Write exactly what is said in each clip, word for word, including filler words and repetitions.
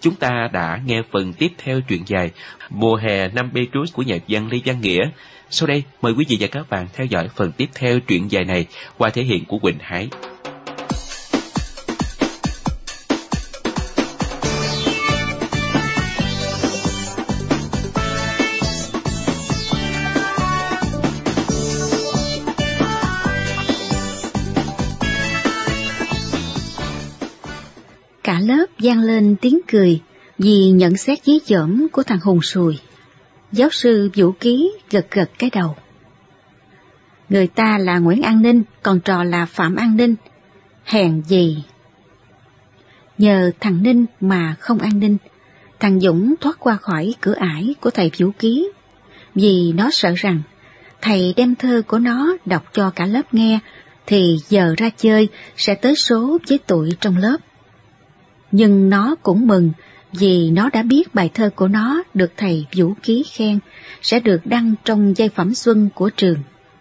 Chúng ta đã nghe phần tiếp theo truyện dài Mùa hè năm Petrus của nhà văn Lê Văn Nghĩa. Sau đây, mời quý vị và các bạn theo dõi phần tiếp theo truyện dài này qua thể hiện của Quỳnh Hải. Cả lớp vang lên tiếng cười vì nhận xét dí dỏm của thằng hùng sùi. Giáo sư Vũ Ký gật gật cái đầu. Người ta là Nguyễn An Ninh, còn trò là Phạm An Ninh. Hèn gì. Nhờ thằng Ninh mà không an ninh, thằng Dũng thoát qua khỏi cửa ải của thầy Vũ Ký, vì nó sợ rằng thầy đem thơ của nó đọc cho cả lớp nghe, thì giờ ra chơi sẽ tới số với tụi trong lớp. Nhưng nó cũng mừng vì nó đã biết bài thơ của nó được thầy Vũ Ký khen, sẽ được đăng trong giai phẩm xuân của trường.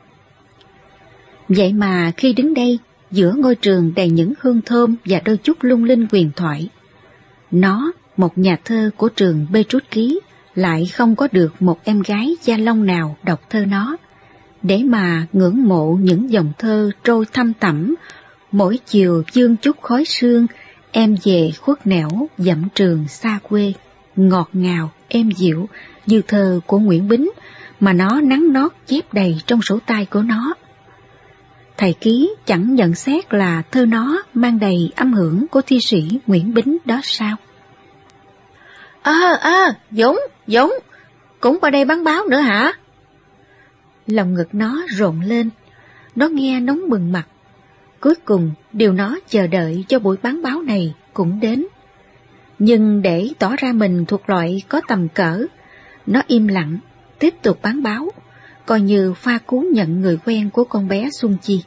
Vậy mà khi đứng đây, giữa ngôi trường đầy những hương thơm và đôi chút lung linh huyền thoại, nó, một nhà thơ của trường Petrus Ký, lại không có được một em gái Gia Long nào đọc thơ nó, để mà ngưỡng mộ những dòng thơ trôi thăm thẳm, mỗi chiều dương chút khói sương, em về khuất nẻo dặm trường xa quê, ngọt ngào, êm dịu như thơ của Nguyễn Bính mà nó nắn nót chép đầy trong sổ tay của nó. Thầy Ký chẳng nhận xét là thơ nó mang đầy âm hưởng của thi sĩ Nguyễn Bính đó sao? Ơ, à, ơ, à, Dũng, Dũng, cũng qua đây bán báo nữa hả? Lòng ngực nó rộn lên, nó nghe nóng bừng mặt. Cuối cùng, điều nó chờ đợi cho buổi bán báo này cũng đến. Nhưng để tỏ ra mình thuộc loại có tầm cỡ, nó im lặng, tiếp tục bán báo, coi như pha cú nhận người quen của con bé Xuân Chi.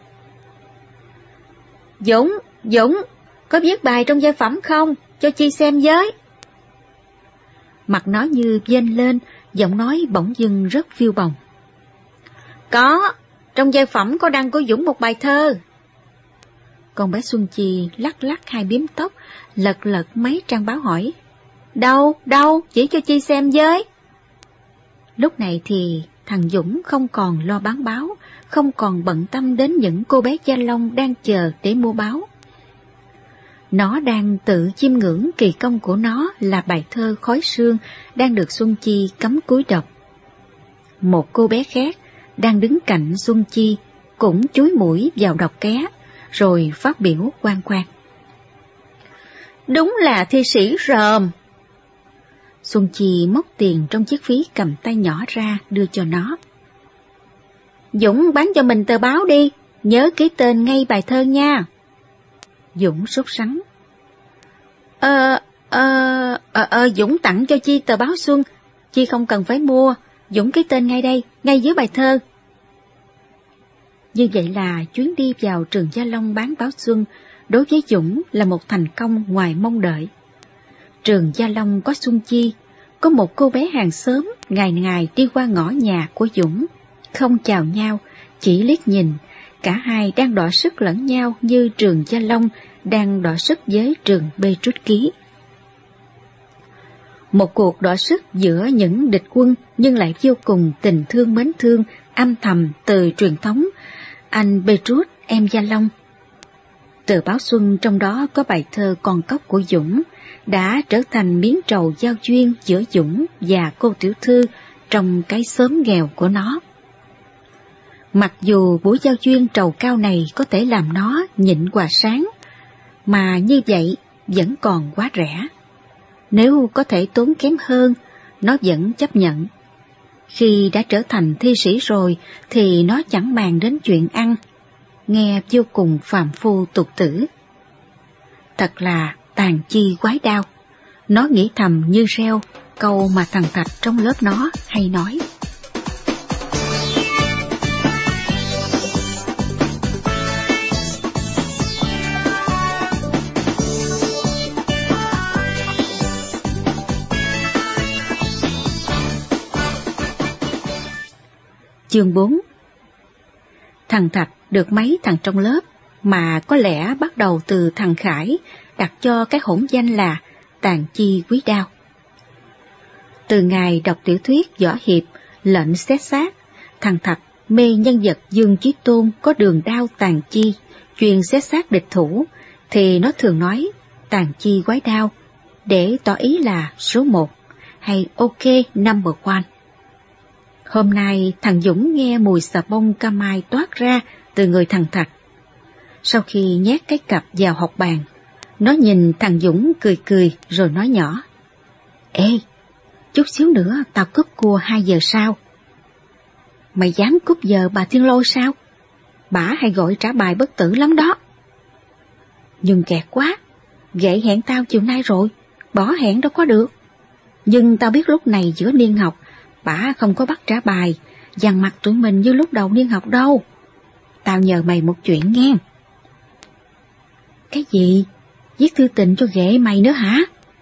Dũng, Dũng, có viết bài trong giai phẩm không? Cho Chi xem với. Mặt nó như vênh lên, giọng nói bỗng dưng rất phiêu bồng. Có, trong giai phẩm có đăng của Dũng một bài thơ. Con bé Xuân Chi lắc lắc hai biếm tóc, lật lật mấy trang báo hỏi. Đâu, đâu, chỉ cho Chi xem với. Lúc này thì thằng Dũng không còn lo bán báo, không còn bận tâm đến những cô bé Gia Long đang chờ để mua báo. Nó đang tự chiêm ngưỡng kỳ công của nó là bài thơ Khói Sương đang được Xuân Chi cấm cúi đọc. Một cô bé khác đang đứng cạnh Xuân Chi cũng chúi mũi vào đọc ké, rồi phát biểu quan quan. Đúng là thi sĩ ròm. Xuân Chi móc tiền trong chiếc ví cầm tay nhỏ ra đưa cho nó. Dũng bán cho mình tờ báo đi, nhớ ký tên ngay bài thơ nha. Dũng sốt sắng. Ờ, ờ, ờ, ờ, Dũng tặng cho Chi tờ báo Xuân, Chi không cần phải mua, Dũng ký tên ngay đây, ngay dưới bài thơ. Như vậy là chuyến đi vào trường Gia Long bán báo Xuân đối với Dũng là một thành công ngoài mong đợi. Trường Gia Long có Xuân Chi, có một cô bé hàng xóm ngày ngày đi qua ngõ nhà của Dũng, không chào nhau, chỉ liếc nhìn, cả hai đang đọ sức lẫn nhau như trường Gia Long đang đọ sức với trường Petrus Ký. Một cuộc đọ sức giữa những địch quân nhưng lại vô cùng tình thương mến thương, âm thầm từ truyền thống anh Petrus em Gia Long. Tờ báo Xuân trong đó có bài thơ Con Cóc của Dũng đã trở thành miếng trầu giao duyên giữa Dũng và cô tiểu thư trong cái xóm nghèo của nó. Mặc dù buổi giao duyên trầu cao này có thể làm nó nhịn quà sáng, mà như vậy vẫn còn quá rẻ. Nếu có thể tốn kém hơn, nó vẫn chấp nhận. Khi đã trở thành thi sĩ rồi thì nó chẳng màng đến chuyện ăn, nghe vô cùng phàm phu tục tử. Thật là tàn chi quái đau, nó nghĩ thầm như reo câu mà thằng Thạch trong lớp nó hay nói. Chương bốn. Thằng Thạch được mấy thằng trong lớp, mà có lẽ bắt đầu từ thằng Khải đặt cho cái hỗn danh là tàn chi quý đao. Từ ngày đọc tiểu thuyết võ hiệp Lệnh xét xác, thằng Thạch mê nhân vật Dương Chí Tôn có đường đao tàn chi, chuyên xét xác địch thủ, thì nó thường nói tàn chi quái đao, để tỏ ý là số một, hay ok number one. Hôm nay thằng Dũng nghe mùi xà bông ca mai toát ra từ người thằng Thạch. Sau khi nhét cái cặp vào học bàn, nó nhìn thằng Dũng cười cười rồi nói nhỏ: Ê, chút xíu nữa tao cúp cua hai giờ sau. Mày dám cúp giờ bà Thiên Lôi sao? Bả hay gọi trả bài bất tử lắm đó. Nhưng kẹt quá, ghệ hẹn tao chiều nay rồi, bỏ hẹn đâu có được. Nhưng tao biết lúc này giữa niên học, bả không có bắt trả bài, dằn mặt tụi mình như lúc đầu niên học đâu. Tao nhờ mày một chuyện nghe. Cái gì? Viết thư tình cho ghệ mày nữa hả?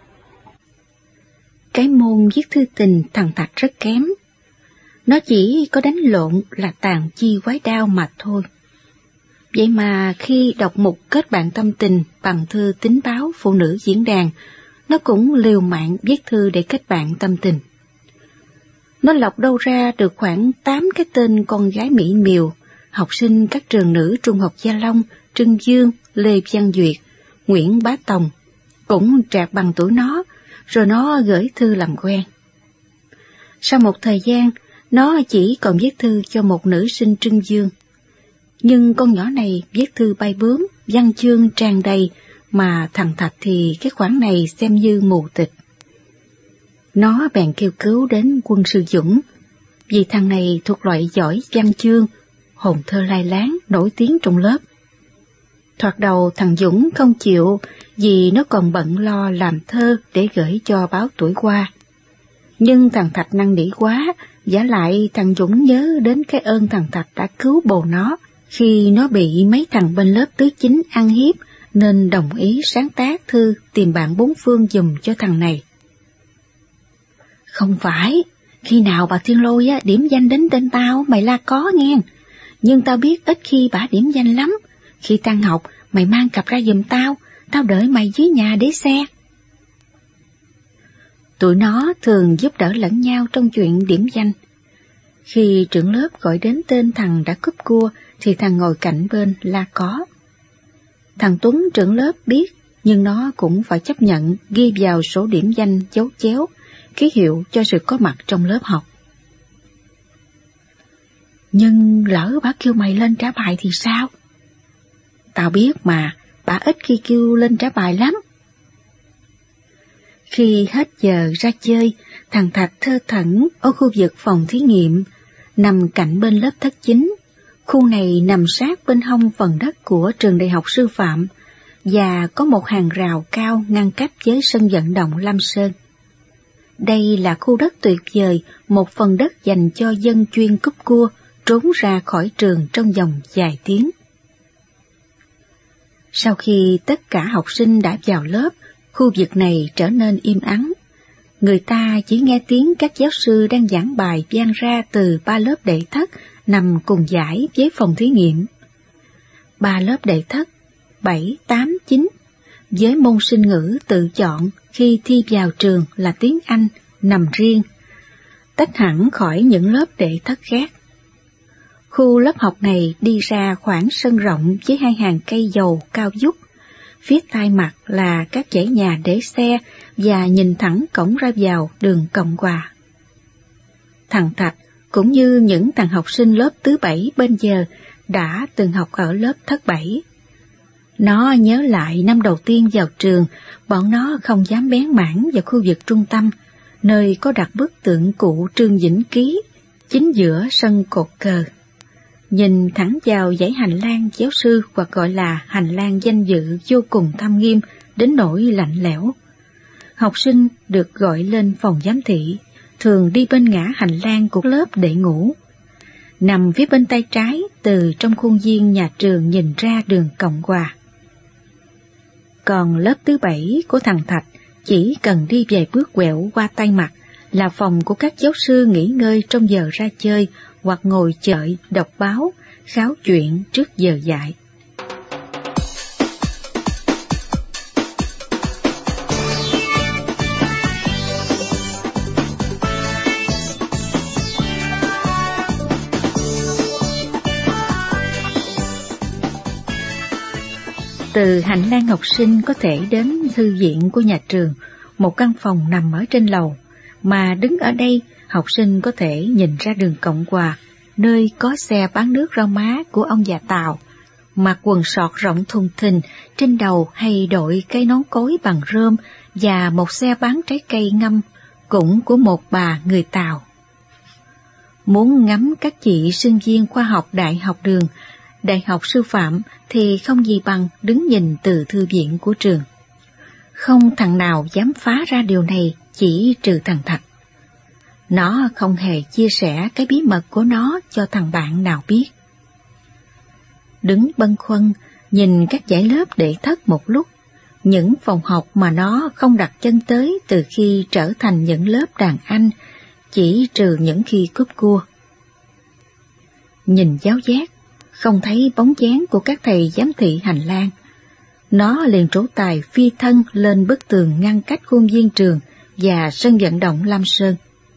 Cái môn viết thư tình thằng Thạch rất kém. Nó chỉ có đánh lộn là tàn chi quái đao mà thôi. Vậy mà khi đọc mục kết bạn tâm tình bằng thư tín báo phụ nữ diễn đàn, nó cũng liều mạng viết thư để kết bạn tâm tình. Nó lọc đâu ra được khoảng tám cái tên con gái mỹ miều, học sinh các trường nữ Trung học Gia Long, Trưng Dương, Lê Văn Duyệt, Nguyễn Bá Tòng, cũng trạc bằng tuổi nó, rồi nó gửi thư làm quen. Sau một thời gian, nó chỉ còn viết thư cho một nữ sinh Trưng Dương. Nhưng con nhỏ này viết thư bay bướm, văn chương tràn đầy, mà thằng Thạch thì cái khoản này xem như mù tịch. Nó bèn kêu cứu đến Quân sư Dũng, vì thằng này thuộc loại giỏi văn chương, hồn thơ lai láng, nổi tiếng trong lớp. Thoạt đầu thằng Dũng không chịu vì nó còn bận lo làm thơ để gửi cho báo Tuổi Hoa. Nhưng thằng Thạch năn nỉ quá, vả lại thằng Dũng nhớ đến cái ơn thằng Thạch đã cứu bồ nó khi nó bị mấy thằng bên lớp tứ chính ăn hiếp, nên đồng ý sáng tác thư tìm bạn bốn phương giùm cho thằng này. Không phải, khi nào bà Thiên Lôi á, điểm danh đến tên tao mày la có nghe, nhưng tao biết ít khi bà điểm danh lắm. Khi tan học mày mang cặp ra giùm tao, tao đợi mày dưới nhà để xe. Tụi nó thường giúp đỡ lẫn nhau trong chuyện điểm danh. Khi trưởng lớp gọi đến tên thằng đã cúp cua thì thằng ngồi cạnh bên la có. Thằng Tuấn trưởng lớp biết, nhưng nó cũng phải chấp nhận ghi vào sổ điểm danh dấu chéo, ký hiệu cho sự có mặt trong lớp học. Nhưng lỡ bà kêu mày lên trả bài thì sao? Tao biết mà, bà ít khi kêu lên trả bài lắm. Khi hết giờ ra chơi, thằng Thạch thơ thẩn ở khu vực phòng thí nghiệm, nằm cạnh bên lớp thất chính. Khu này nằm sát bên hông phần đất của trường đại học sư phạm, và có một hàng rào cao ngăn cách với sân vận động Lam Sơn. Đây là khu đất tuyệt vời, một phần đất dành cho dân chuyên cúp cua, trốn ra khỏi trường trong vòng vài tiếng. Sau khi tất cả học sinh đã vào lớp, khu vực này trở nên im ắng. Người ta chỉ nghe tiếng các giáo sư đang giảng bài vang ra từ ba lớp đệ thất nằm cùng dãy với phòng thí nghiệm. Ba lớp đệ thất, bảy, tám, chín, với môn sinh ngữ tự chọn khi thi vào trường là tiếng Anh, nằm riêng, tách hẳn khỏi những lớp đệ thất khác. Khu lớp học này đi ra khoảng sân rộng với hai hàng cây dầu cao vút. Phía tai mặt là các dãy nhà để xe và nhìn thẳng cổng ra vào đường Cộng Hòa. Thằng Thạch cũng như những thằng học sinh lớp thứ bảy bên giờ đã từng học ở lớp thất bảy. Nó nhớ lại năm đầu tiên vào trường, bọn nó không dám bén mảng vào khu vực trung tâm, nơi có đặt bức tượng cụ Trương Vĩnh Ký, chính giữa sân cột cờ. Nhìn thẳng vào dãy hành lang giáo sư, hoặc gọi là hành lang danh dự, vô cùng thâm nghiêm đến nỗi lạnh lẽo. Học sinh được gọi lên phòng giám thị, thường đi bên ngã hành lang của lớp để ngủ. Nằm phía bên tay trái, từ trong khuôn viên nhà trường nhìn ra đường Cộng Hòa. Còn lớp thứ bảy của thằng Thạch chỉ cần đi vài bước quẹo qua tay mặt là phòng của các giáo sư nghỉ ngơi trong giờ ra chơi, hoặc ngồi chờ đọc báo, kháo chuyện trước giờ dạy. Từ hành lang học sinh có thể đến thư viện của nhà trường, một căn phòng nằm ở trên lầu, mà đứng ở đây học sinh có thể nhìn ra đường Cộng Hòa, nơi có xe bán nước rau má của ông già Tàu, mặc quần sọt rộng thùng thình, trên đầu hay đội cái nón cối bằng rơm, và một xe bán trái cây ngâm, cũng của một bà người Tàu. Muốn ngắm các chị sinh viên khoa học Đại học Đường, Đại học Sư phạm thì không gì bằng đứng nhìn từ thư viện của trường. Không thằng nào dám phá ra điều này, chỉ trừ thằng Thạch. Nó không hề chia sẻ cái bí mật của nó cho thằng bạn nào biết. Đứng bâng khuâng, nhìn các dãy lớp đệ thất một lúc, những phòng học mà nó không đặt chân tới từ khi trở thành những lớp đàn anh, chỉ trừ những khi cúp cua. Nhìn giáo giác, không thấy bóng dáng của các thầy giám thị hành lang. Nó liền trổ tài phi thân lên bức tường ngăn cách khuôn viên trường và sân vận động Lam Sơn.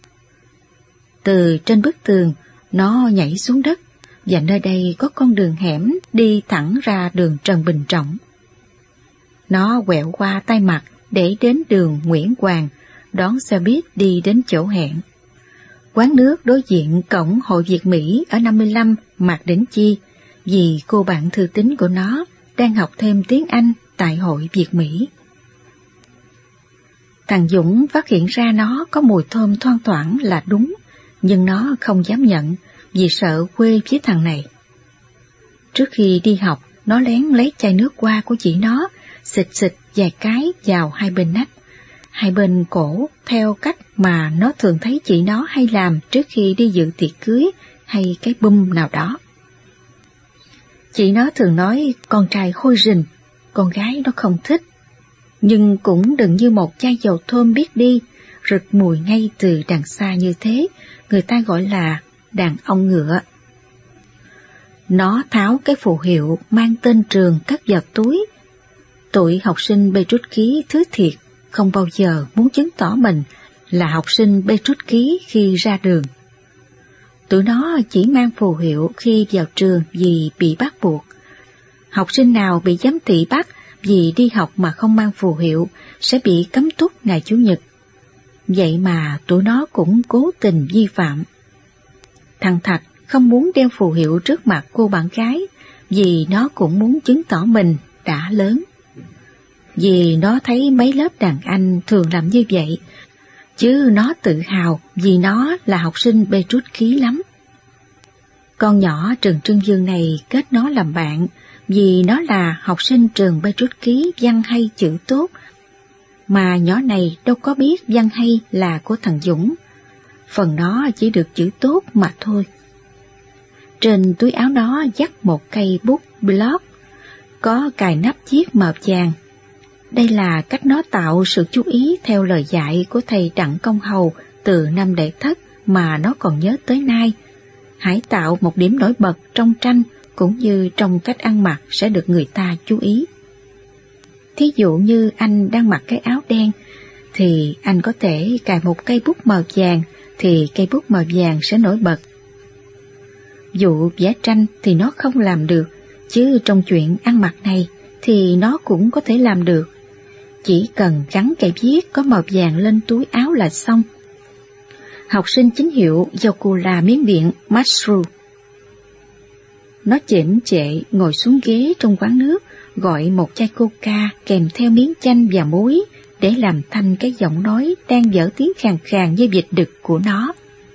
Từ trên bức tường, nó nhảy xuống đất, và nơi đây có con đường hẻm đi thẳng ra đường Trần Bình Trọng. Nó quẹo qua tay mặt để đến đường Nguyễn Hoàng, đón xe buýt đi đến chỗ hẹn. Quán nước đối diện cổng Hội Việt Mỹ ở năm mươi lăm Mạc Đỉnh Chi, vì cô bạn thư tín của nó đang học thêm tiếng Anh tại Hội Việt Mỹ. Thằng Dũng phát hiện ra nó có mùi thơm thoang thoảng là đúng, nhưng nó không dám nhận vì sợ quê với thằng này. Trước khi đi học, nó lén lấy chai nước hoa của chị nó, xịt xịt vài cái vào hai bên nách, hai bên cổ, theo cách mà nó thường thấy chị nó hay làm trước khi đi dự tiệc cưới hay cái bum nào đó. Chị nó thường nói con trai hôi rình, con gái nó không thích, nhưng cũng đừng như một chai dầu thơm biết đi, rực mùi ngay từ đằng xa như thế, người ta gọi là đàn ông ngựa. Nó tháo cái phù hiệu mang tên trường cất vào túi. Tụi học sinh bê trút ký thứ thiệt, không bao giờ muốn chứng tỏ mình là học sinh bê trút ký khi ra đường. Tụi nó chỉ mang phù hiệu khi vào trường vì bị bắt buộc. Học sinh nào bị giám thị bắt vì đi học mà không mang phù hiệu sẽ bị cấm túc ngày Chủ nhật. Vậy mà tụi nó cũng cố tình vi phạm. Thằng Thạch không muốn đeo phù hiệu trước mặt cô bạn gái vì nó cũng muốn chứng tỏ mình đã lớn. Vì nó thấy mấy lớp đàn anh thường làm như vậy, chứ nó tự hào vì nó là học sinh bê trút ký lắm. Con nhỏ trường Trương Dương này kết nó làm bạn vì nó là học sinh trường bê trút ký văn hay chữ tốt, mà nhỏ này đâu có biết văn hay là của thằng Dũng, phần nó chỉ được chữ tốt mà thôi. Trên túi áo nó dắt một cây bút block, có cài nắp chiếc màu vàng. Đây là cách nó tạo sự chú ý theo lời dạy của thầy Đặng Công Hầu từ năm đệ thất mà nó còn nhớ tới nay. Hãy tạo một điểm nổi bật trong tranh cũng như trong cách ăn mặc sẽ được người ta chú ý. Thí dụ như anh đang mặc cái áo đen, thì anh có thể cài một cây bút màu vàng, thì cây bút màu vàng sẽ nổi bật. Dụ vẽ tranh thì nó không làm được, chứ trong chuyện ăn mặc này thì nó cũng có thể làm được. Chỉ cần gắn cây viết có màu vàng lên túi áo là xong. Học sinh chính hiệu do cô là miếng điện mushroom. Nó chễm chệ ngồi xuống ghế trong quán nước, gọi một chai coca kèm theo miếng chanh và muối để làm thanh cái giọng nói đang dở tiếng khàn khàn như vịt đực của nó.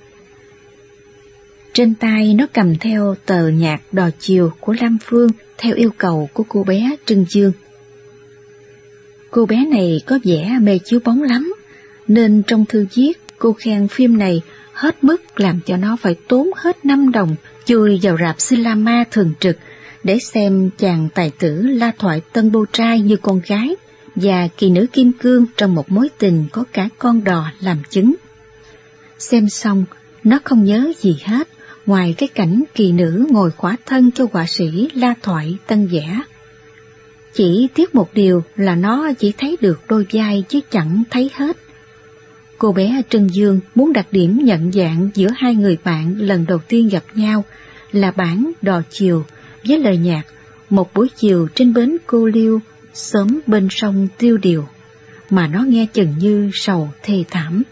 Trên tay nó cầm theo tờ nhạc Đò Chiều của Lam Phương theo yêu cầu của cô bé Trưng Dương. Cô bé này có vẻ mê chiếu bóng lắm, nên trong thư viết cô khen phim này hết mức làm cho nó phải tốn hết năm đồng chui vào rạp cinema thường trực để xem chàng tài tử la thoại tân bô trai như con gái và kỳ nữ kim cương trong một mối tình có cả con đò làm chứng. Xem xong, nó không nhớ gì hết ngoài cái cảnh kỳ nữ ngồi khỏa thân cho họa sĩ la thoại tân vẽ. Chỉ tiếc một điều là nó chỉ thấy được đôi vai chứ chẳng thấy hết. Cô bé Trân Dương muốn đặt điểm nhận dạng giữa hai người bạn lần đầu tiên gặp nhau là bản Đò Chiều với lời nhạc Một buổi chiều trên bến Cô Liêu, xóm bên sông tiêu điều, mà nó nghe chừng như sầu thê thảm.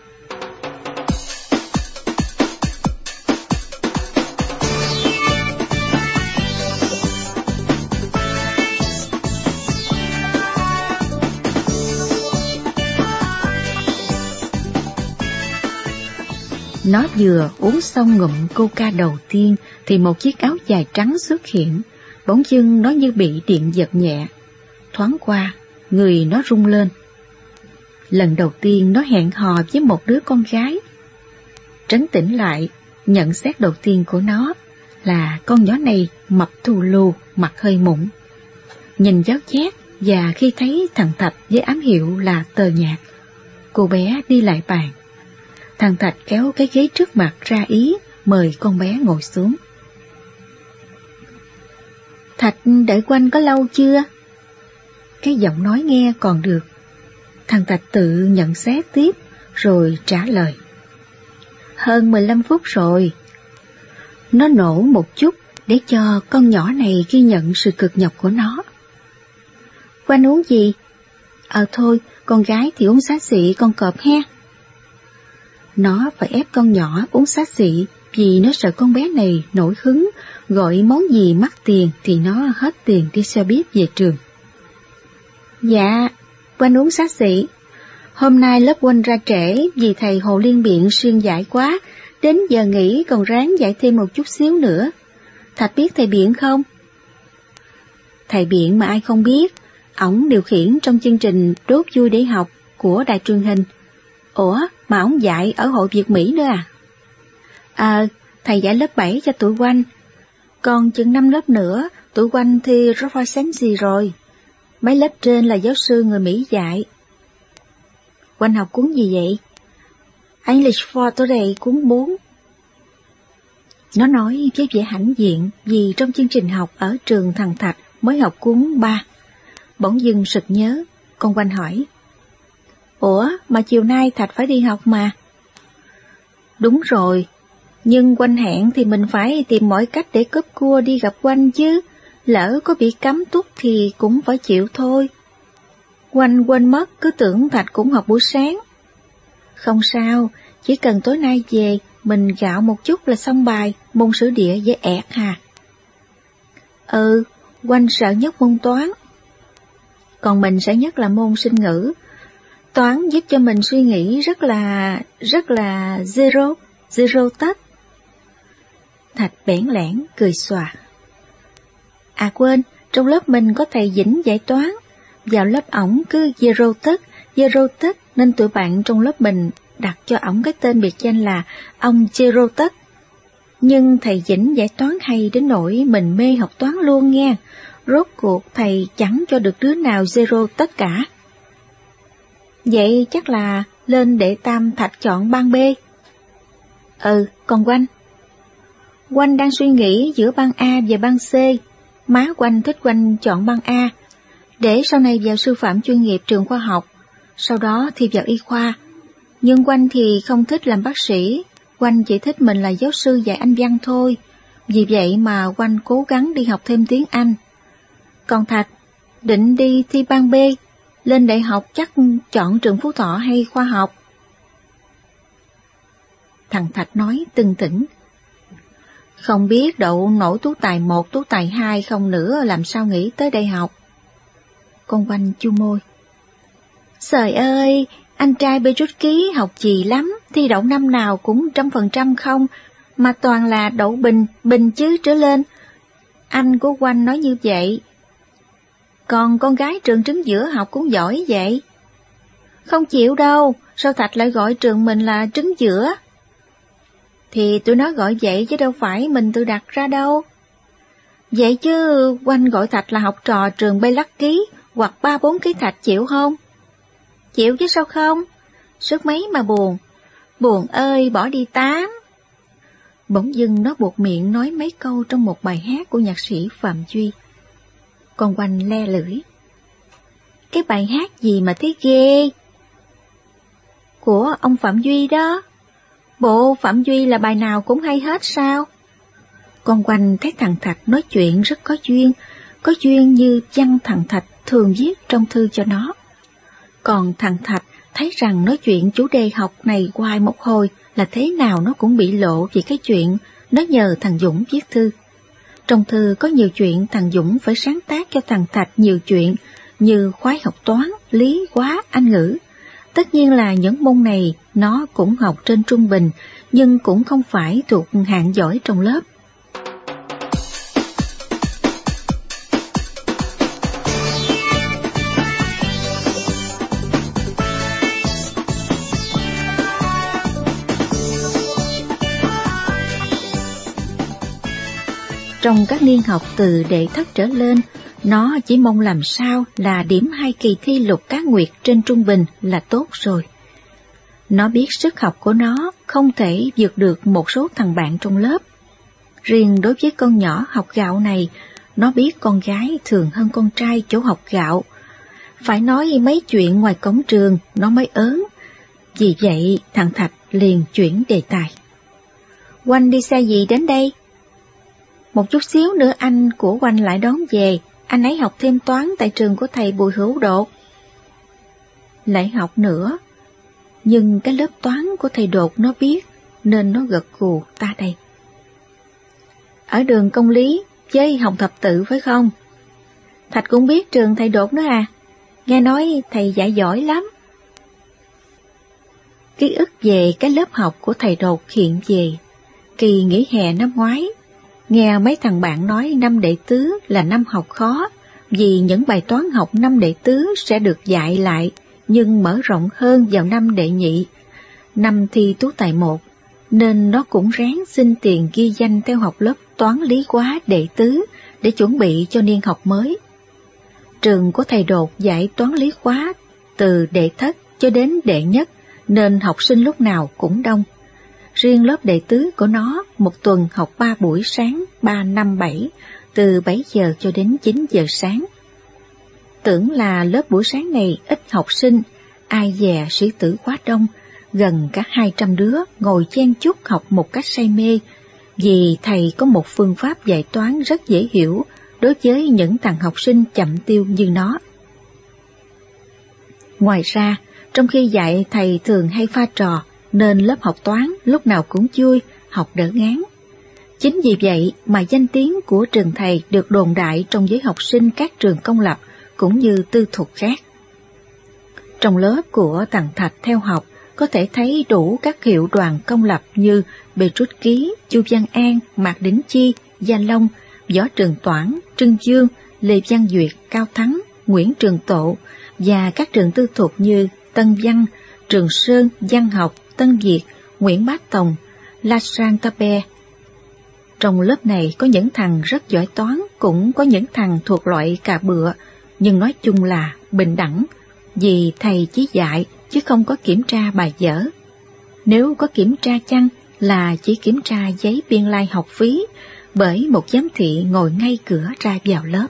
Nó vừa uống xong ngụm coca đầu tiên thì một chiếc áo dài trắng xuất hiện, bỗng dưng nó như bị điện giật nhẹ. Thoáng qua, người nó rung lên. Lần đầu tiên nó hẹn hò với một đứa con gái. Trấn tĩnh lại, nhận xét đầu tiên của nó là con nhỏ này mập thù lù, mặt hơi mụn. Nhìn giáo giác và khi thấy thằng Thạch với ám hiệu là Tờ Nhạc, cô bé đi lại bàn. Thằng Thạch kéo cái ghế trước mặt ra ý mời con bé ngồi xuống. Thạch đợi Oanh có lâu chưa? Cái giọng nói nghe còn được. Thằng Thạch tự nhận xét tiếp rồi trả lời. Hơn mười lăm phút rồi. Nó nổ một chút để cho con nhỏ này ghi nhận sự cực nhọc của nó. Oanh uống gì? Ờ thôi, con gái thì uống xá xị con cọp he. Nó phải ép con nhỏ uống xá xị vì nó sợ con bé này nổi hứng, gọi món gì mắc tiền thì nó hết tiền đi xe buýt về trường. Dạ, Oanh uống xá xị. Hôm nay lớp Oanh ra trễ vì thầy Hồ Liên Biện xuyên giải quá, đến giờ nghỉ còn ráng dạy thêm một chút xíu nữa. Thạch biết thầy Biện không? Thầy Biện mà ai không biết, ổng điều khiển trong chương trình Đốt Vui Để Học của đài truyền hình. Ủa, mà ổng dạy ở Hội Việt Mỹ nữa à? À, thầy dạy lớp bảy cho tụi Oanh. Còn chừng năm lớp nữa, tụi Oanh thi proficiency rồi. Mấy lớp trên là giáo sư người Mỹ dạy. Oanh học cuốn gì vậy? English for Today cuốn bốn. Nó nói với vẻ hãnh diện vì trong chương trình học ở trường thằng Thạch mới học cuốn ba. Bỗng dưng sực nhớ, con Oanh hỏi. Ủa, mà chiều nay Thạch phải đi học mà. Đúng rồi, nhưng Oanh hẹn thì mình phải tìm mọi cách để cúp cua đi gặp Oanh chứ. Lỡ có bị cấm túc thì cũng phải chịu thôi. Oanh quên mất, cứ tưởng Thạch cũng học buổi sáng. Không sao, chỉ cần tối nay về, mình gạo một chút là xong bài, môn sử địa dễ ẹt hà. Ừ, Oanh sợ nhất môn toán. Còn mình sợ nhất là môn sinh ngữ. Toán giúp cho mình suy nghĩ rất là, rất là zero, zero touch. Thạch bẽn lẽn, cười xòa. À quên, trong lớp mình có thầy Vĩnh dạy toán. Vào lớp ổng cứ zero touch, zero touch nên tụi bạn trong lớp mình đặt cho ổng cái tên biệt danh là ông zero touch. Nhưng thầy Vĩnh dạy toán hay đến nỗi mình mê học toán luôn nghe. Rốt cuộc thầy chẳng cho được đứa nào zero tất cả. Vậy chắc là lên để Tam Thạch chọn ban B. Ừ, còn Oanh? Oanh đang suy nghĩ giữa ban A và ban C. Má Oanh thích Oanh chọn ban A, để sau này vào sư phạm chuyên nghiệp trường khoa học, sau đó thì vào y khoa. Nhưng Oanh thì không thích làm bác sĩ, Oanh chỉ thích mình là giáo sư dạy Anh văn thôi. Vì vậy mà Oanh cố gắng đi học thêm tiếng Anh. Còn Thạch, định đi thi ban B, lên đại học chắc chọn trường Phú Thọ hay khoa học? Thằng Thạch nói tưng tửng. Không biết đậu nổi tú tài một, tú tài hai không nữa làm sao nghĩ tới đại học. Con Oanh chu môi. Trời ơi, anh trai bê rút ký học chì lắm, thi đậu năm nào cũng trăm phần trăm không, mà toàn là đậu bình, bình chứ trở lên. Anh của Oanh nói như vậy. Còn con gái trường trứng giữa học cũng giỏi vậy. Không chịu đâu, sao Thạch lại gọi trường mình là trứng giữa? Thì tụi nó gọi vậy chứ đâu phải mình tự đặt ra đâu. Vậy chứ Oanh gọi Thạch là học trò trường Bay Lắc Ký hoặc ba bốn ký Thạch chịu không? Chịu chứ sao không? Sức mấy mà buồn. Buồn ơi, bỏ đi tám. Bỗng dưng nó buộc miệng nói mấy câu trong một bài hát của nhạc sĩ Phạm Duy. Con Oanh le lưỡi. Cái bài hát gì mà thấy ghê? Của ông Phạm Duy đó. Bộ Phạm Duy là bài nào cũng hay hết sao? Con Oanh thấy thằng Thạch nói chuyện rất có duyên, có duyên như văn thằng Thạch thường viết trong thư cho nó. Còn thằng Thạch thấy rằng nói chuyện chủ đề học này hoài một hồi là thế nào nó cũng bị lộ vì cái chuyện nó nhờ thằng Dũng viết thư. Trong thư có nhiều chuyện thằng Dũng phải sáng tác cho thằng Thạch nhiều chuyện như khoái học toán, lý, hóa, Anh ngữ. Tất nhiên là những môn này nó cũng học trên trung bình, nhưng cũng không phải thuộc hạng giỏi trong lớp. Trong các niên học từ đệ thất trở lên, nó chỉ mong làm sao là điểm hai kỳ thi lục cá nguyệt trên trung bình là tốt rồi. Nó biết sức học của nó không thể vượt được một số thằng bạn trong lớp. Riêng đối với con nhỏ học gạo này, nó biết con gái thường hơn con trai chỗ học gạo. Phải nói mấy chuyện ngoài cổng trường nó mới ớn. Vì vậy thằng Thạch liền chuyển đề tài. Oanh đi xe gì đến đây? Một chút xíu nữa anh của Oanh lại đón về, anh ấy học thêm toán tại trường của thầy Bùi Hữu Đột. Lại học nữa, nhưng cái lớp toán của thầy Đột nó biết, nên nó gật gù ta đây. Ở đường Công Lý, với Hồng Thập Tự phải không? Thạch cũng biết trường thầy Đột nữa à, nghe nói thầy dạy giỏi lắm. Ký ức về cái lớp học của thầy Đột hiện về, kỳ nghỉ hè năm ngoái. Nghe mấy thằng bạn nói năm đệ tứ là năm học khó, vì những bài toán học năm đệ tứ sẽ được dạy lại, nhưng mở rộng hơn vào năm đệ nhị, năm thi tú tài một, nên nó cũng ráng xin tiền ghi danh theo học lớp toán lý hóa đệ tứ để chuẩn bị cho niên học mới. Trường của thầy Đột dạy toán lý hóa từ đệ thất cho đến đệ nhất, nên học sinh lúc nào cũng đông. Riêng lớp đệ tứ của nó một tuần học ba buổi sáng, ba, năm, bảy, từ bảy giờ cho đến chín giờ sáng. Tưởng là lớp buổi sáng này ít học sinh, ai dè sĩ tử quá đông, gần cả hai trăm đứa ngồi chen chúc học một cách say mê, vì thầy có một phương pháp dạy toán rất dễ hiểu đối với những thằng học sinh chậm tiêu như nó. Ngoài ra, trong khi dạy thầy thường hay pha trò, nên lớp học toán lúc nào cũng vui, học đỡ ngán. Chính vì vậy mà danh tiếng của trường thầy được đồn đại trong giới học sinh các trường công lập cũng như tư thục khác. Trong lớp của thằng Thạch theo học có thể thấy đủ các hiệu đoàn công lập như Bê Trút Ký, Chu Văn An, Mạc Đỉnh Chi, Gia Long, Võ Trường Toản, Trưng Dương, Lê Văn Duyệt, Cao Thắng, Nguyễn Trường Tộ và các trường tư thục như Tân Văn, Trường Sơn, Văn Học, Tân Việt, Nguyễn Bá Tòng, La Sang Tape. Trong lớp này có những thằng rất giỏi toán, cũng có những thằng thuộc loại cà bựa, nhưng nói chung là bình đẳng, vì thầy chỉ dạy chứ không có kiểm tra bài vở. Nếu có kiểm tra chăng là chỉ kiểm tra giấy biên lai học phí, bởi một giám thị ngồi ngay cửa ra vào lớp.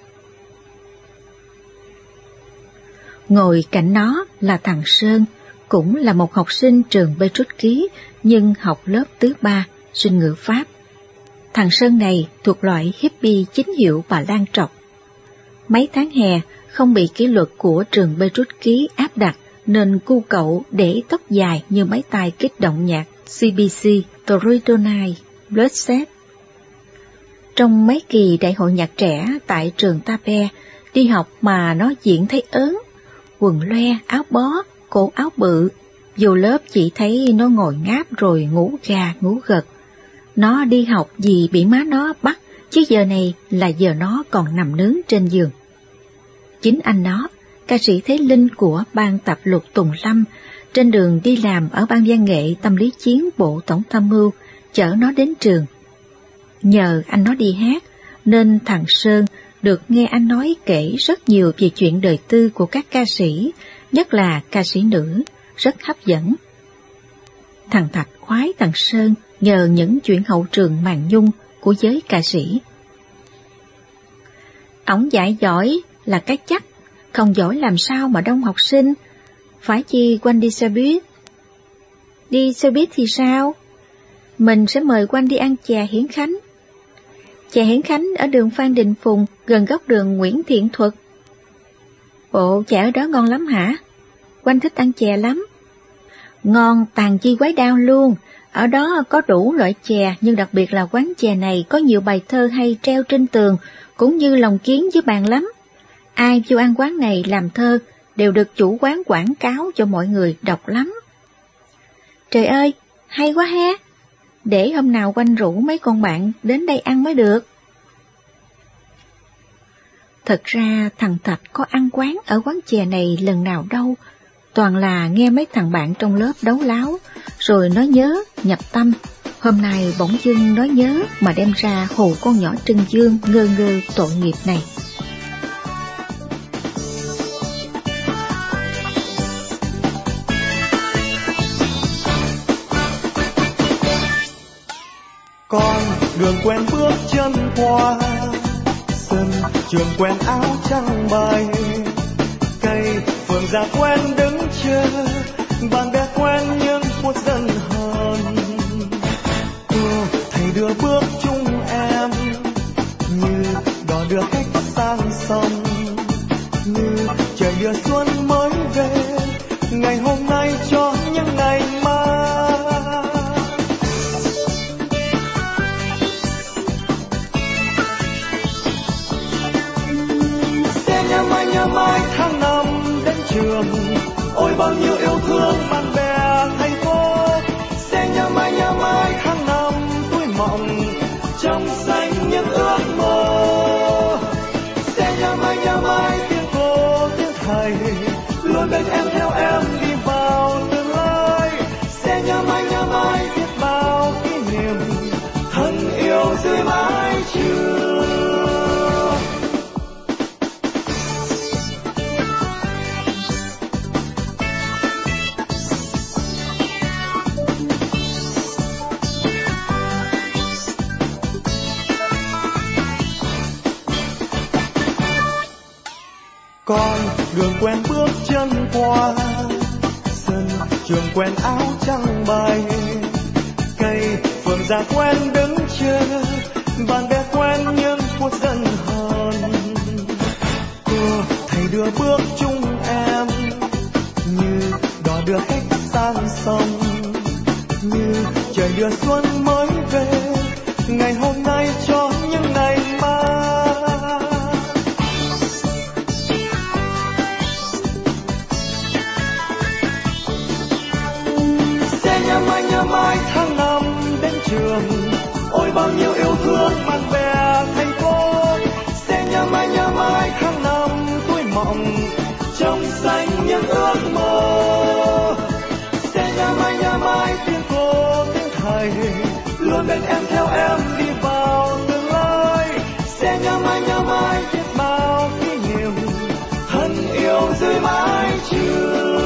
Ngồi cạnh nó là thằng Sơn, cũng là một học sinh trường Bê Trút Ký, nhưng học lớp thứ ba, sinh ngữ Pháp. Thằng Sơn này thuộc loại hippie chính hiệu bà Lan Trọc. Mấy tháng hè không bị kỷ luật của trường Bê Trút Ký áp đặt, nên cu cậu để tóc dài như máy tai kích động nhạc xê bê xê, Toridonai, Bloodset. Trong mấy kỳ đại hội nhạc trẻ tại trường Tape, đi học mà nó diện thấy ớn, quần loe, áo bó, cổ áo bự, vô lớp chỉ thấy nó ngồi ngáp rồi ngủ gà ngủ gật. Nó đi học vì bị má nó bắt, chứ giờ này là giờ nó còn nằm nướng trên giường. Chính anh nó, ca sĩ Thế Linh của ban tập lục Tùng Lâm, trên đường đi làm ở ban văn nghệ tâm lý chiến Bộ Tổng tham mưu, chở nó đến trường. Nhờ anh nó đi hát, nên thằng Sơn được nghe anh nói kể rất nhiều về chuyện đời tư của các ca sĩ, nhất là ca sĩ nữ, rất hấp dẫn. Thằng Thạch khoái thằng Sơn nhờ những chuyện hậu trường màn nhung của giới ca sĩ. Ổng dạy giỏi là cái chắc, không giỏi làm sao mà đông học sinh, phải chi Oanh đi xe buýt. Đi xe buýt thì sao? Mình sẽ mời Oanh đi ăn chè Hiển Khánh. chè Hiển Khánh ở đường Phan Đình Phùng, gần góc đường Nguyễn Thiện Thuật. Bộ chè ở đó ngon lắm hả? Oanh thích ăn chè lắm. Ngon tàn chi quái đao luôn. Ở đó có đủ loại chè, nhưng đặc biệt là quán chè này có nhiều bài thơ hay treo trên tường, cũng như lồng kiến dưới bàn lắm. Ai vô ăn quán này làm thơ đều được chủ quán quảng cáo cho mọi người đọc lắm. Trời ơi, hay quá ha! Để hôm nào Oanh rủ mấy con bạn đến đây ăn mới được. Thật ra thằng Thạch có ăn quán ở quán chè này lần nào đâu, toàn là nghe mấy thằng bạn trong lớp đấu láo, rồi nó nhớ, nhập tâm. Hôm nay bỗng dưng nó nhớ mà đem ra hù con nhỏ Trưng Dương ngơ ngơ tội nghiệp này. Con đường quen bước chân qua, sân trường quen áo trắng bay, cây phượng già quen đứng chờ, bạn bè quen nhưng phút dần hờn. Cô thầy đưa bước chung em, như đò đưa khách sang sông, như trời đưa xuân mới về, ngày hôm nay cho những ngày mai. Nhà mai tháng năm đến trường, ôi bao nhiêu yêu thương bạn bè thầy cô. Xe nhà mai nhà mai tháng năm tuổi mộng, trong xanh những ước mơ. Xe nhà mai nhà mai tiếng cô tiếng thầy, luôn bên em theo em đi vào tương lai. Xe nhà mai nhà mai biết bao kỷ niệm, thân yêu dưới mái trường. Con đường quen bước chân qua, sân trường quen áo trắng bay, cây phượng già quen đứng chờ, bạn bè quen nhưng phút dần hờn. Cô thầy đưa bước chung em, như đò đưa khách sang sông, như trời đưa xuân mới về, ngày hôm nay cho những ngày mai. Nhà mai nhà mai tháng năm đến trường, ôi bao nhiêu yêu thương bạn bè thầy cô. Xe nhà mai nhà mai tháng năm tuổi mộng, trong xanh những ước mơ. Xe nhà mai nhà mai tiếng cô tiếng thầy, luôn bên em theo em đi vào tương lai. Xe nhà mai nhà mai biết bao kỷ niệm, thân yêu dưới mái trường.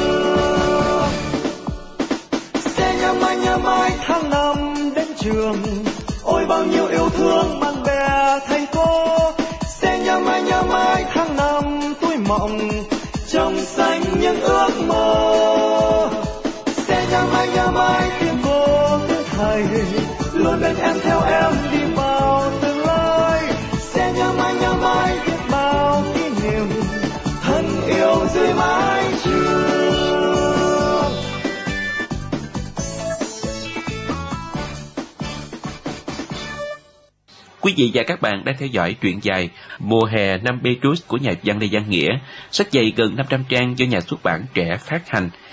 Nhà mai nhà mai tháng năm đến trường, ôi bao nhiêu yêu thương bạn bè thầy cô. Xe nhà mai nhà mai tháng năm tuổi mộng, trong xanh những ước mơ. Xe nhà mai nhà mai tiếng cô tiếng thầy, luôn bên em theo em đi vào tương lai. Xe nhà mai nhà mai biết bao kỷ niệm, thân yêu dưới mái trường. Quý vị và các bạn đang theo dõi truyện dài Mùa hè năm Petrus của nhà văn Lê Văn Nghĩa, sách dày gần năm trăm trang do nhà xuất bản Trẻ phát hành.